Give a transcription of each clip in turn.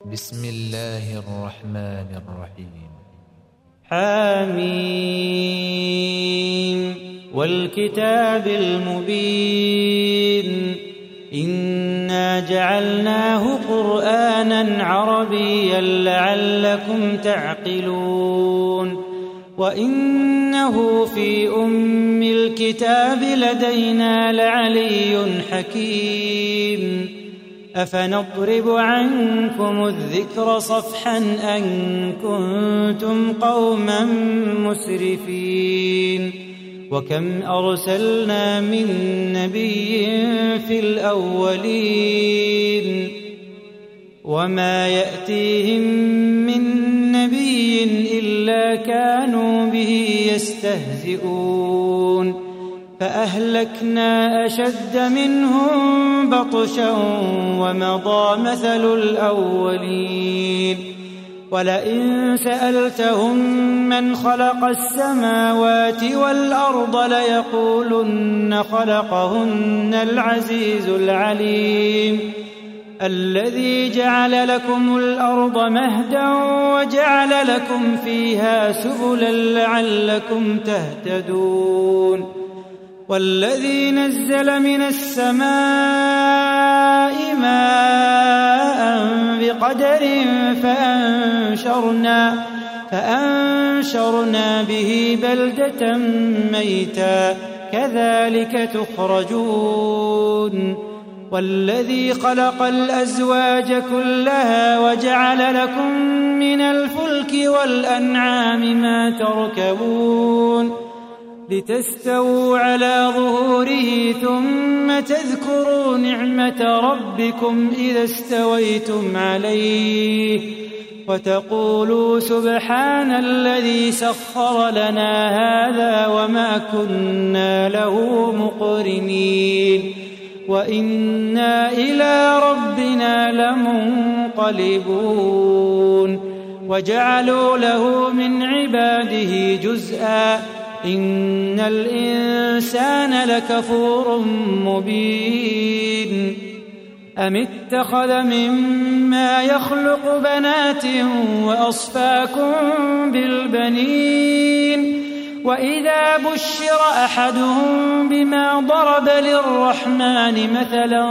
بسم الله الرحمن الرحيم. حميم والكتاب المبين إنا جعلناه قرآنا عربيا لعلكم تعقلون وإنه في أم الكتاب لدينا لعلي حكيم أفنضرب عنكم الذكر صفحا أن كنتم قوما مسرفين وكم أرسلنا من نبي في الأولين وما يأتيهم من نبي إلا كانوا به يستهزئون فأهلكنا أشد منهم بطشا ومضى مثل الأولين ولئن سألتهم من خلق السماوات والأرض ليقولن خلقهن العزيز العليم الذي جعل لكم الأرض مهدا وجعل لكم فيها سبلا لعلكم تهتدون والذي نزل من السماء ماء بقدر فأنشرنا به بلدة ميتا كذلك تخرجون والذي خلق الأزواج كلها وجعل لكم من الفلك والأنعام ما تركبون لتستووا على ظهوره ثم تذكروا نعمة ربكم إذا استويتم عليه وتقولوا سبحان الذي سخر لنا هذا وما كنا له مقرنين وإنا إلى ربنا لمنقلبون وجعلوا له من عباده جزءا إن الإنسان لكفور مبين أم اتخذ مما يخلق بنات وأصفاكم بالبنين وإذا بشر أحدهم بما ضرب للرحمن مثلا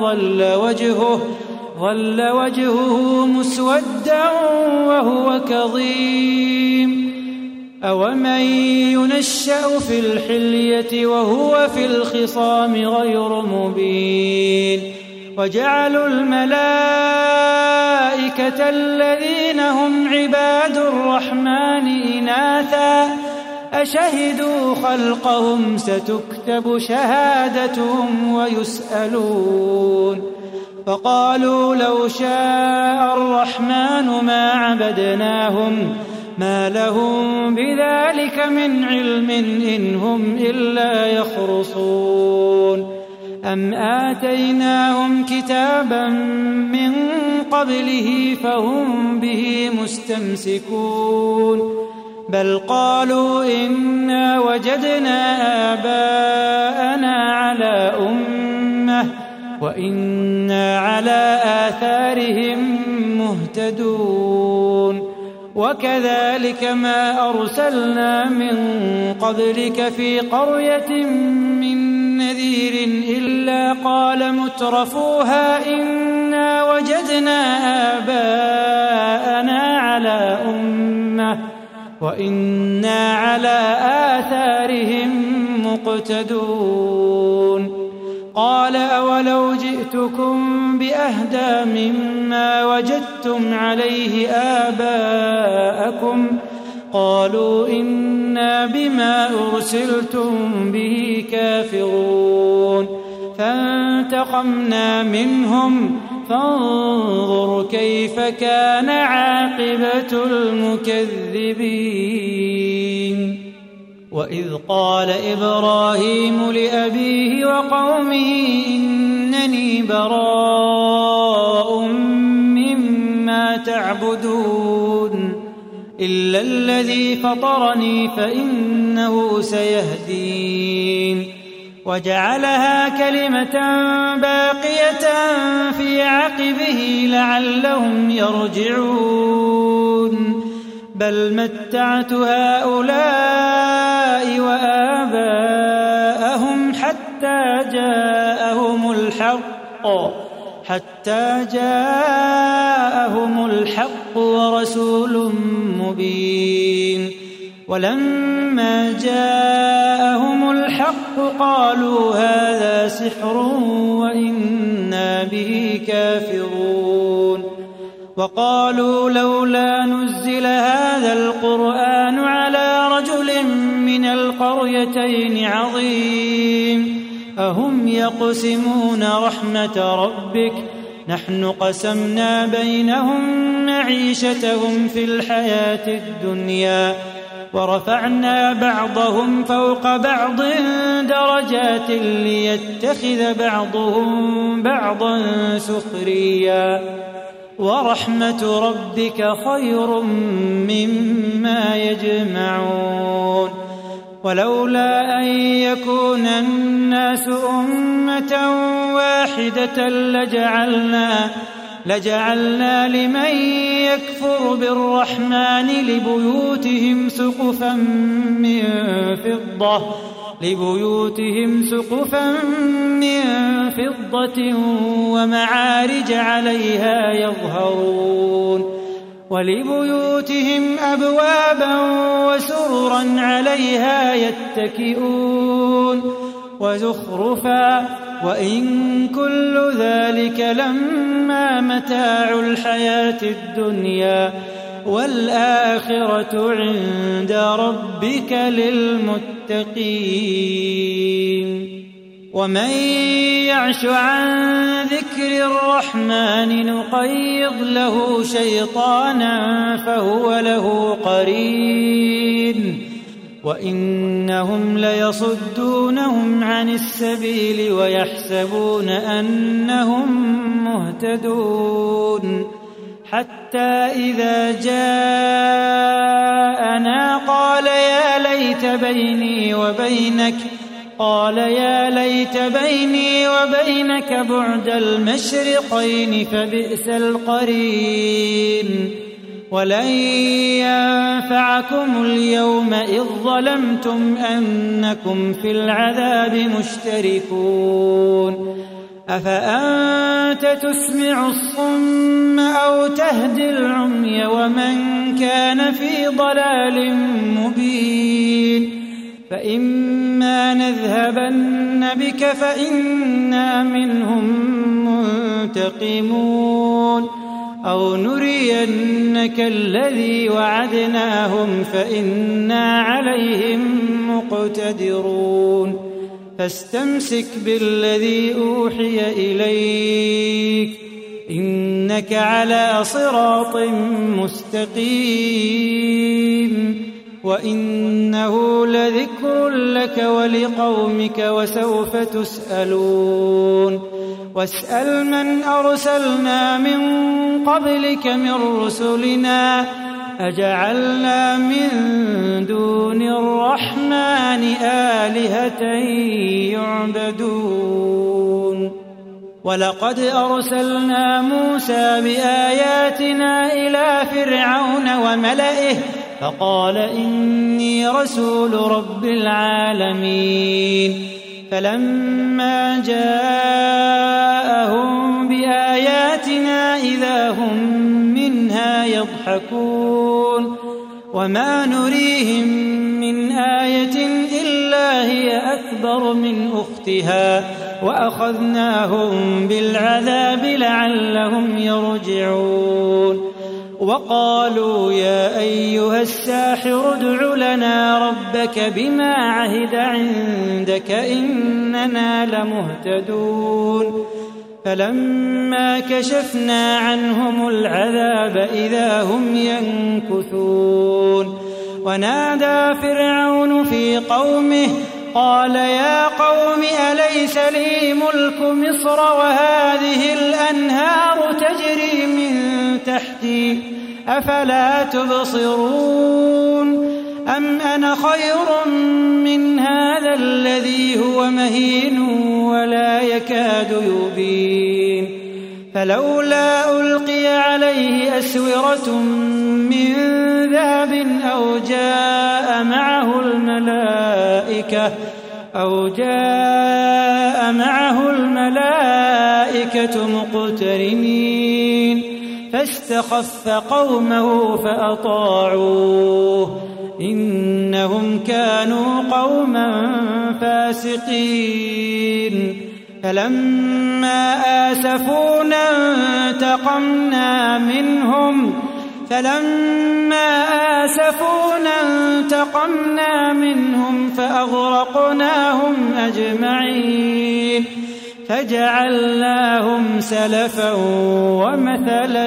ظل وجهه مسودا وهو كظيم أومن ينشأ في الحلية وهو في الخصام غير مبين وجعلوا الملائكة الذين هم عباد الرحمن إناثا أشهدوا خلقهم ستكتب شهادتهم ويسألون فقالوا لو شاء الرحمن ما عبدناهم ما لهم بذلك من علم إن هم إلا يخرصون أم آتيناهم كتابا من قبله فهم به مستمسكون بل قالوا إنا وجدنا آباءنا على أمة وإنا على آثارهم مهتدون وكذلك ما أرسلنا من قبلك في قرية من نذير إلا قال مترفوها إنا وجدنا آباءنا على أمة وإنا على آثارهم مقتدون قال أولو جئتكم بأهدى مما وجدتم عليه آباءكم قالوا إنا بما أرسلتم به كافرون فانتقمنا منهم فانظر كيف كان عاقبة المكذبين وإذ قال إبراهيم لأبيه وقومه إنني براء مما تعبدون إلا الذي فطرني فإنه سيهدين وجعلها كلمة باقية في عقبه لعلهم يرجعون بل متعت هؤلاء وآباءهم حتى جاءهم الحق ورسول مبين ولما جاءهم الحق قالوا هذا سحر وإنا به كافرون وقالوا لولا نزل هذا القرآن على رجل من القريتين عظيم أهم يقسمون رحمة ربك نحن قسمنا بينهم معيشتهم في الحياة الدنيا ورفعنا بعضهم فوق بعض درجات ليتخذ بعضهم بعضا سخريا ورحمة ربك خير مما يجمعون ولولا أن يكون الناس أمة واحدة لجعلنا لمن يكفر بالرحمن لبيوتهم سقفا من فضة ومعارج عليها يظهرون ولبيوتهم أبوابا وسررا عليها يتكئون وزخرفا وإن كل ذلك لما متاع الحياة الدنيا والآخرة عند ربك للمتقين ومن يعش عن ذكر الرحمن نقيض له شيطانا فهو له قرين وإنهم ليصدونهم عن السبيل ويحسبون أنهم مهتدون حتى إذا جاءنا قال يا ليت بيني وبينك بعد المشرقين فبئس القرين ولن ينفعكم اليوم إذ ظلمتم أنكم في العذاب مشتركون أفأنت تسمع الصم أو تهدي العمي ومن كان في ضلال مبين فإما نذهبن بك فإنا منهم منتقمون أو نرينك الذي وعدناهم فإنا عليهم مقتدرون فاستمسك بالذي أوحي إليك إنك على صراط مستقيم وإنه لذكر لك ولقومك وسوف تسألون واسأل من أرسلنا من قبلك من رسلنا أجعلنا من دون الرحمن آلهة يعبدون ولقد أرسلنا موسى بآياتنا إلى فرعون وملئه فقال إني رسول رب العالمين فلما جاءهم بآياتنا إذا هم منها يضحكون وما نريهم من آية إلا هي أكبر من أختها وأخذناهم بالعذاب لعلهم يرجعون وقالوا يا أيها الساحر ادع لنا ربك بما عهد عندك إننا لمهتدون فلما كشفنا عنهم العذاب إذا هم ينكثون ونادى فرعون في قومه قال يا قوم أليس لي ملك مصر وهذه الأنهار تجري من تحتي أفلا تبصرون أم أنا خير من هذا الذي هو مهين ولا يكاد يبين فلولا ألقي عليه أسورة من ذهب أو جاء معه الملائكة مقترنين فاستخف قومه فأطاعوه إنهم كانوا قوما فاسقين فلما آسفونا انتقمنا منهم فأغرقناهم أجمعين فجعلناهم سلفا ومثلا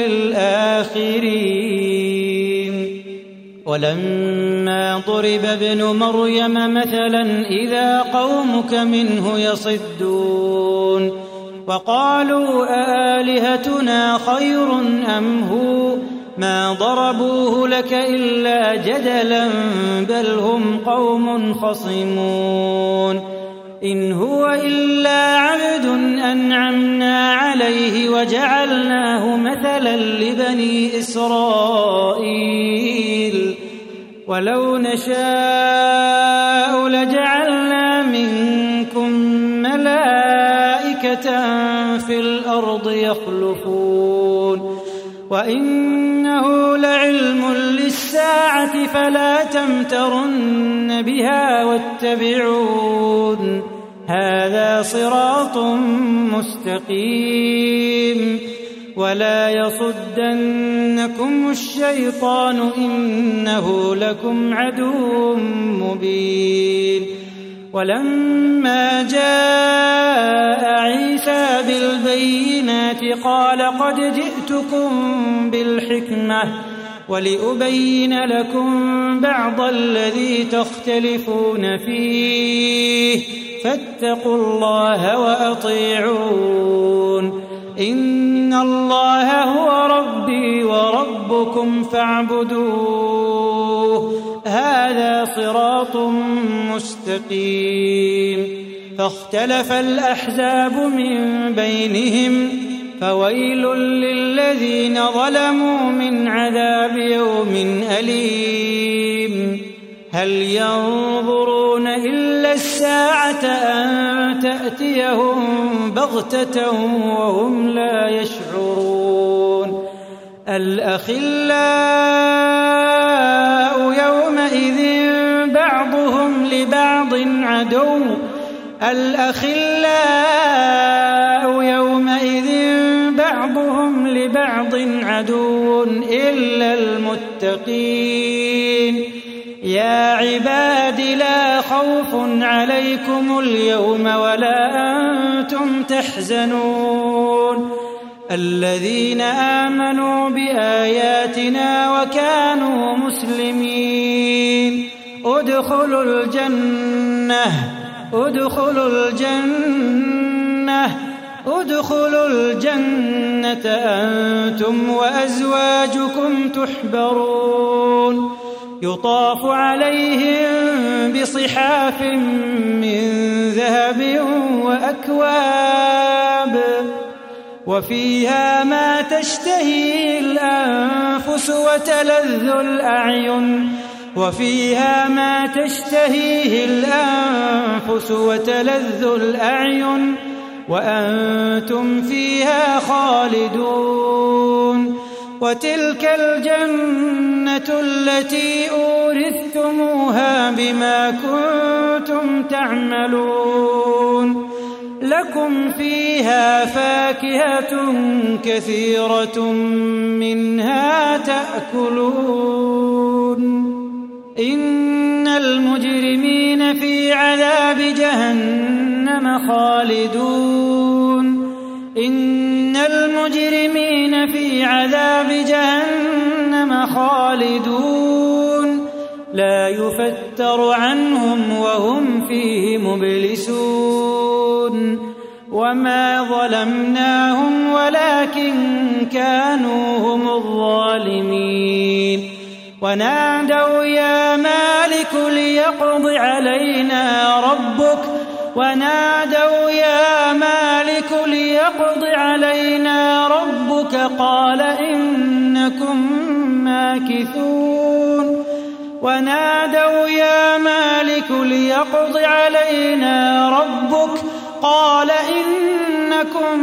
للآخرين ولما ضرب ابن مريم مثلا إذا قومك منه يصدون وقالوا أآلهتنا خير أم هو ما ضربوه لك إلا جدلا بل هم قوم خصمون إن هو إلا عبد أنعمنا عليه وجعلناه مثلا لبني إسرائيل ولو نشاء لجعلنا منكم ملائكة في الأرض يخلفون وإنه لعلم للساعة فلا تمترن بها واتبعون هذا صراط مستقيم ولا يصدنكم الشيطان إنه لكم عدو مبين ولما جاء عيسى بالبينات قال قد جئتكم بالحكمة ولأبين لكم بعض الذي تختلفون فيه فاتقوا الله وأطيعون إن الله هو ربي وربكم فاعبدوه هذا صراط مستقيم فاختلف الأحزاب من بينهم فويل للذين ظلموا من عذاب يوم أليم هل ينظرون إلا الساعة أن تأتيهم بغتة وهم لا يشعرون الأخلاء يومئذ بعضهم لبعض عدو إلا المتقين يا عباد لا خوف عليكم اليوم ولا أنتم تحزنون الذين آمنوا بآياتنا وكانوا مسلمين ادخلوا الجنة أنتم وأزواجكم تحبرون يطاف عليهم بصحاف من ذهب وأكواب وفيها ما تشتهيه الأنفس وتلذ الأعين وأنتم فيها خالدون وتلك الجنة التي أورثتموها بما كنتم تعملون لكم فيها فاكهة كثيرة منها تأكلون إن المجرمين في عذاب جهنم خالدون لا يفتر عنهم وهم فيه مبلسون وما ظلمناهم ولكن كانوا هم الظالمين ونادوا يا ونادوا يا مالك ليقض علينا ربك قال إنكم ماكثون ونادوا يا مالك ليقض علينا ربك قال إنكم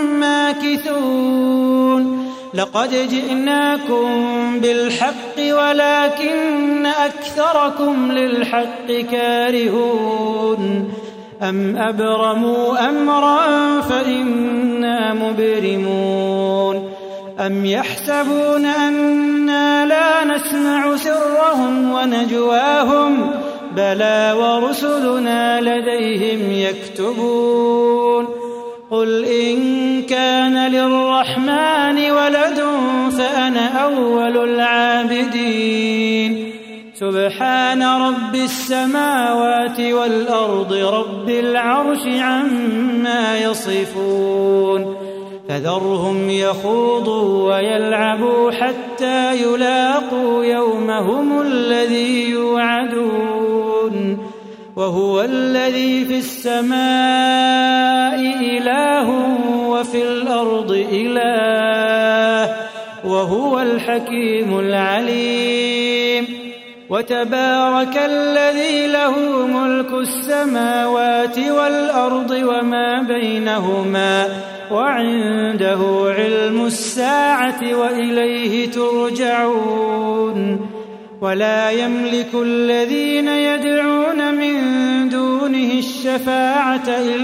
ماكثون لقد جئناكم بالحق ولكن أكثركم للحق كارهون أم أبرموا أمرا فإنا مبرمون أم يحسبون أنا لا نسمع سرهم ونجواهم بلى ورسلنا لديهم يكتبون قل إن كان للرحمن ولد فأنا أول العابدين سبحان رب السماوات والأرض رب العرش عما يصفون فذرهم يخوضوا ويلعبوا حتى يلاقوا يومهم الذي يوعدون وهو الذي في السماء إله وفي الأرض إله وهو الحكيم العليم وتبارك الذي له ملك السماوات والأرض وما بينهما وعنده علم الساعة وإليه ترجعون ولا يملك الذين يدعون من دونه الشفاعة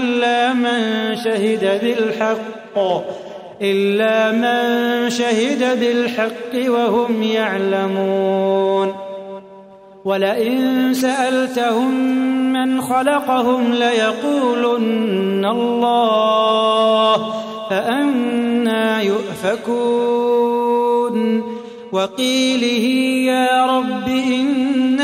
إلا من شهد بالحق وهم يعلمون ولئن سألتهم من خلقهم ليقولن الله فأنى يؤفكون وقيله يا رب إن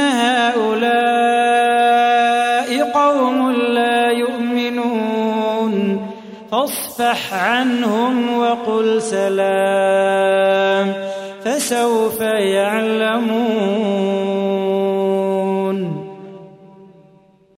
هؤلاء قوم لا يؤمنون فاصفح عنهم وقل سلام فسوف يعلمون